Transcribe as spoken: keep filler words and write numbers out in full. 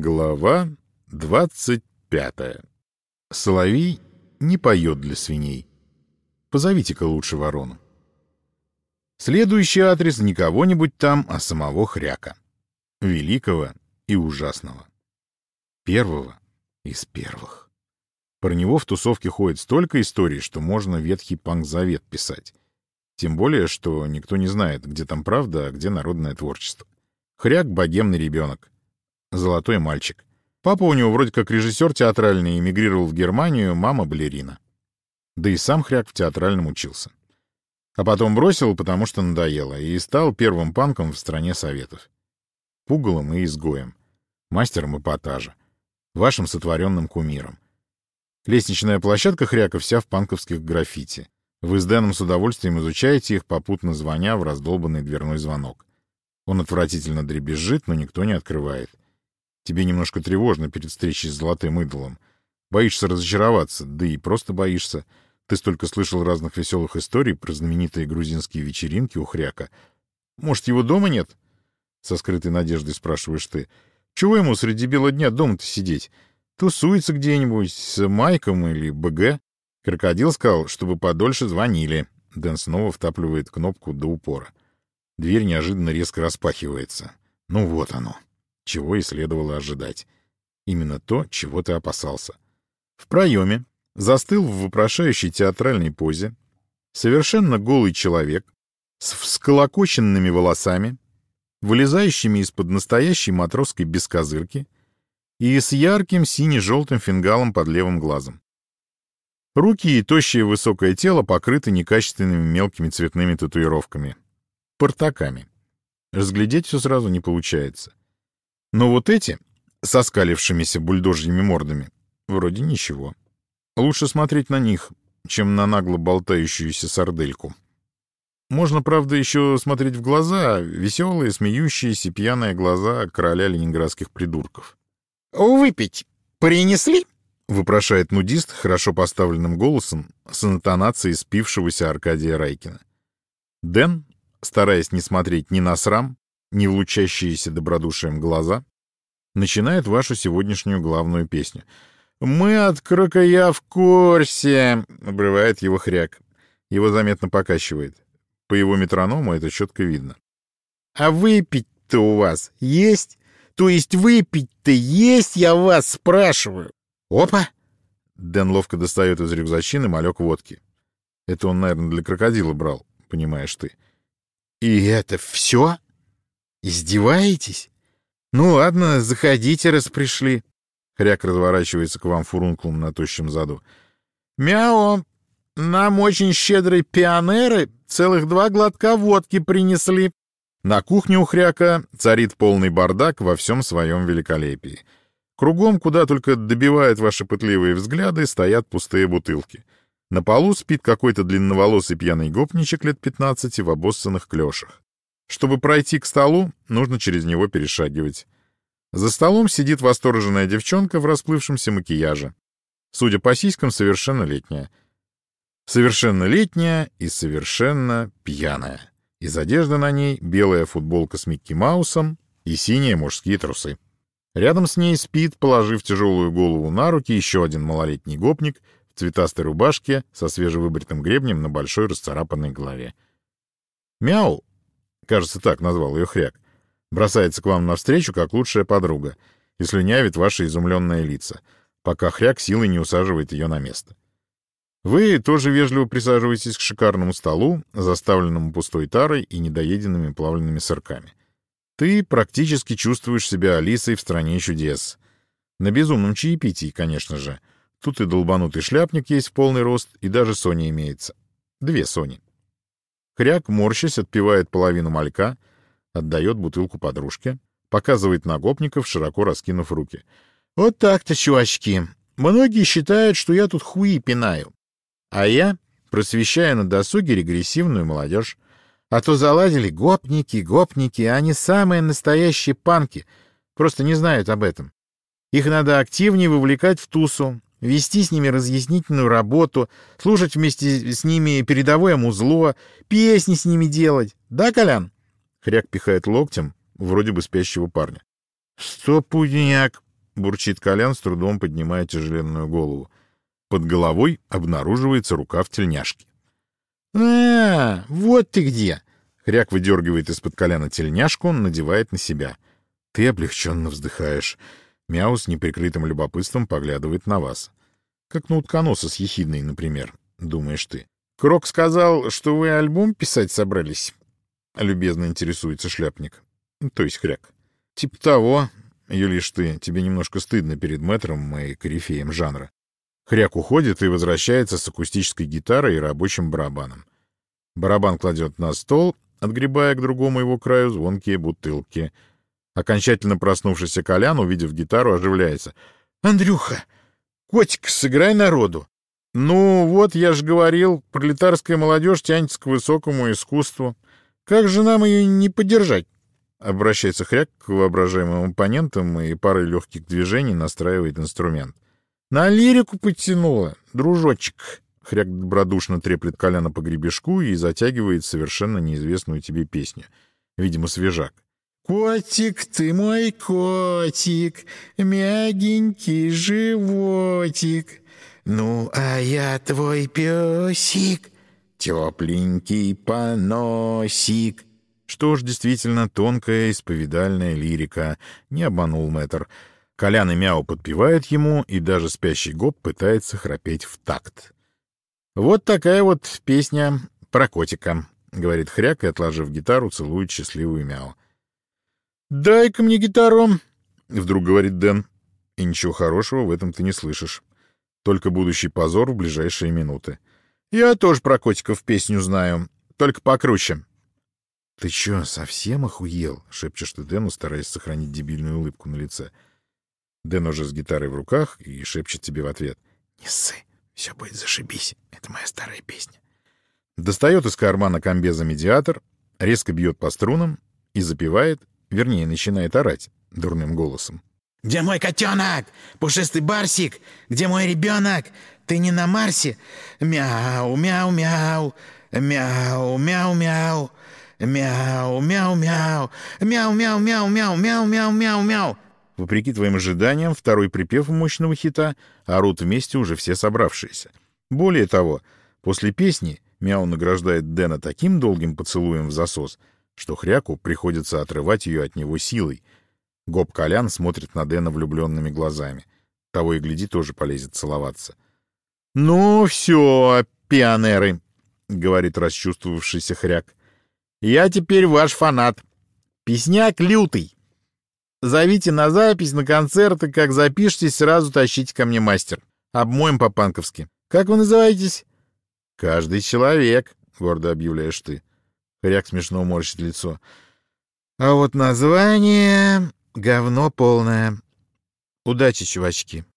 Глава двадцать пятая. Соловей не поет для свиней. Позовите-ка лучше ворону. Следующий адрес не кого-нибудь там, а самого Хряка. Великого и ужасного. Первого из первых. Про него в тусовке ходит столько историй, что можно ветхий панк-завет писать. Тем более, что никто не знает, где там правда, а где народное творчество. Хряк — богемный ребенок. Золотой мальчик. Папа у него вроде как режиссер театральный, эмигрировал в Германию, мама — балерина. Да и сам Хряк в театральном учился. А потом бросил, потому что надоело, и стал первым панком в стране советов. Пугалом и изгоем. Мастером эпатажа. Вашим сотворенным кумиром. Лестничная площадка Хряка вся в панковских граффити. Вы с Дэном с удовольствием изучаете их, попутно звоня в раздолбанный дверной звонок. Он отвратительно дребезжит, но никто не открывает. Тебе немножко тревожно перед встречей с золотым идолом. Боишься разочароваться, да и просто боишься. Ты столько слышал разных веселых историй про знаменитые грузинские вечеринки у Хряка. Может, его дома нет? Со скрытой надеждой спрашиваешь ты. Чего ему среди бела дня дома-то сидеть? Тусуется где-нибудь с Майком или БГ? Крокодил сказал, чтобы подольше звонили. Дэн снова втапливает кнопку до упора. Дверь неожиданно резко распахивается. Ну вот оно. Чего и следовало ожидать. Именно то, чего ты опасался. В проеме застыл в вопрошающей театральной позе совершенно голый человек с всколокоченными волосами, вылезающими из-под настоящей матросской бескозырки и с ярким сине-желтым фингалом под левым глазом. Руки и тощее высокое тело покрыты некачественными мелкими цветными татуировками. Портаками. Разглядеть все сразу не получается. Но вот эти, с оскалившимися бульдожьими мордами, вроде ничего. Лучше смотреть на них, чем на нагло болтающуюся сардельку. Можно, правда, еще смотреть в глаза, веселые, смеющиеся, пьяные глаза короля ленинградских придурков. «Выпить принесли?» — вопрошает нудист хорошо поставленным голосом с интонацией спившегося Аркадия Райкина. Дэн, стараясь не смотреть ни на срам, ни в лучащиеся добродушием глаза, начинает вашу сегодняшнюю главную песню. «Мы от Кракая в курсе», — обрывает его Хряк. Его заметно покачивает. По его метроному это четко видно. «А выпить-то у вас есть? То есть выпить-то есть, я вас спрашиваю?» «Опа!» Дэн ловко достает из рюкзачины малек водки. Это он, наверное, для крокодила брал, понимаешь ты. «И это все? Издеваетесь? Ну ладно, заходите, раз пришли». Хряк разворачивается к вам фурункулом на тощем заду. «Мяу! Нам очень щедрые пионеры целых два глотка водки принесли». На кухне у Хряка царит полный бардак во всем своем великолепии. Кругом, куда только добивают ваши пытливые взгляды, стоят пустые бутылки. На полу спит какой-то длинноволосый пьяный гопничек лет пятнадцати в обоссанных клешах. Чтобы пройти к столу, нужно через него перешагивать. За столом сидит восторженная девчонка в расплывшемся макияже. Судя по сиськам, совершеннолетняя. Совершеннолетняя и совершенно пьяная. Из одежды на ней белая футболка с Микки Маусом и синие мужские трусы. Рядом с ней спит, положив тяжелую голову на руки, еще один малолетний гопник в цветастой рубашке со свежевыбритым гребнем на большой расцарапанной голове. «Мяу», кажется, так назвал ее Хряк, бросается к вам навстречу, как лучшая подруга, и слюнявит ваши изумленные лица, пока Хряк силой не усаживает ее на место. Вы тоже вежливо присаживаетесь к шикарному столу, заставленному пустой тарой и недоеденными плавленными сырками. Ты практически чувствуешь себя Алисой в «Стране чудес». На безумном чаепитии, конечно же. Тут и долбанутый шляпник есть в полный рост, и даже Соня имеется. Две Сони. Хряк, морщась, отпивает половину малька, отдает бутылку подружке, показывает на гопников, широко раскинув руки. «Вот так-то, чувачки. Многие считают, что я тут хуи пинаю. А я просвещаю на досуге регрессивную молодежь. А то заладили гопники, гопники, а они самые настоящие панки. Просто не знают об этом. Их надо активнее вовлекать в тусу, вести с ними разъяснительную работу, слушать вместе с ними передовое музло, песни с ними делать. Да, Колян?» Хряк пихает локтем вроде бы спящего парня. «Стопудняк», — бурчит Колян, с трудом поднимая тяжеленную голову. Под головой обнаруживается рукав тельняшки. «А, вот ты где!» Хряк выдергивает из-под Коляна тельняшку, надевает на себя. Ты облегченно вздыхаешь. Мяу с неприкрытым любопытством поглядывает на вас. Как на утконоса с ехидной, например, думаешь ты. «Крок сказал, что вы альбом писать собрались?» — любезно интересуется шляпник. То есть Хряк. «Типа того», — юлишь ты. Тебе немножко стыдно перед мэтром и корифеем жанра. Хряк уходит и возвращается с акустической гитарой и рабочим барабаном. Барабан кладет на стол, отгребая к другому его краю звонкие бутылки. Окончательно проснувшийся Колян, увидев гитару, оживляется. «Андрюха, котик, сыграй народу!» «Ну, вот я же говорил, пролетарская молодежь тянется к высокому искусству. Как же нам ее не поддержать?» Обращается Хряк к воображаемым оппонентам и парой легких движений настраивает инструмент. «На лирику подтянула, дружочек!» Хряк добродушно треплет Коляна по гребешку и затягивает совершенно неизвестную тебе песню. Видимо, свежак. «Котик, ты мой котик, мягенький животик. Ну, а я твой песик, тепленький поносик». Что ж, действительно, тонкая исповедальная лирика. Не обманул мэтр. Колян и Мяу подпевают ему, и даже спящий Гоп пытается храпеть в такт. «Вот такая вот песня про котика», — говорит Хряк и, отложив гитару, целует счастливую Мяу. «Дай-ка мне гитару», — вдруг говорит Дэн. И ничего хорошего в этом ты не слышишь. Только будущий позор в ближайшие минуты. «Я тоже про котиков песню знаю, только покруче». «Ты чё, совсем охуел?» — шепчешь ты Дэну, стараясь сохранить дебильную улыбку на лице. Дэн уже с гитарой в руках и шепчет тебе в ответ. «Не ссы, все будет зашибись, это моя старая песня». Достает из кармана комбеза медиатор, резко бьет по струнам и запевает, вернее, начинает орать дурным голосом. «Где мой котенок? Пушистый барсик? Где мой ребенок? Ты не на Марсе? Мяу, мяу, мяу, мяу, мяу, мяу, мяу, мяу, мяу, мяу, мяу, мяу, мяу, мяу, мяу, мяу, мяу». Вопреки твоим ожиданиям, второй припев мощного хита орут вместе уже все собравшиеся. Более того, после песни Мяу награждает Дэна таким долгим поцелуем в засос, что Хряку приходится отрывать ее от него силой. Гоп Колян смотрит на Дэна влюбленными глазами. Того и гляди, тоже полезет целоваться. «Ну все, пионеры», — говорит расчувствовавшийся Хряк. «Я теперь ваш фанат. Песняк лютый. Зовите на запись, на концерты, как запишетесь, сразу тащите ко мне мастер. Обмоем по-панковски. Как вы называетесь?» «Каждый человек», — гордо объявляешь ты. Хряк смешно морщит лицо. «А вот название — говно полное. Удачи, чувачки».